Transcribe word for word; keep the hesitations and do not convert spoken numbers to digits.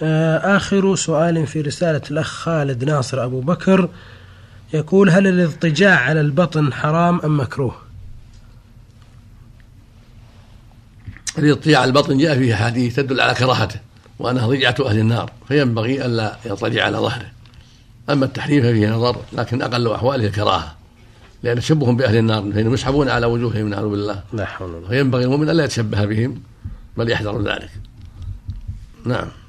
آخر سؤال في رسالة الأخ خالد ناصر أبو بكر، يقول: هل الاضطجاع على البطن حرام أم مكروه؟ الاضطجاع على البطن جاء فيه حديث تدل على كراهته وأنها ضيعة أهل النار، فينبغي ألا يضطجع على ظهره. أما التحريم فيه نظر، لكن أقل أحواله الكراهة، لأن تشبههم بأهل النار فإنهم يسحبون على وجوههم نعوذ بالله، لا حول ولا قوة. فينبغي المؤمن ألا يتشبه بهم بل يحذر ذلك. نعم.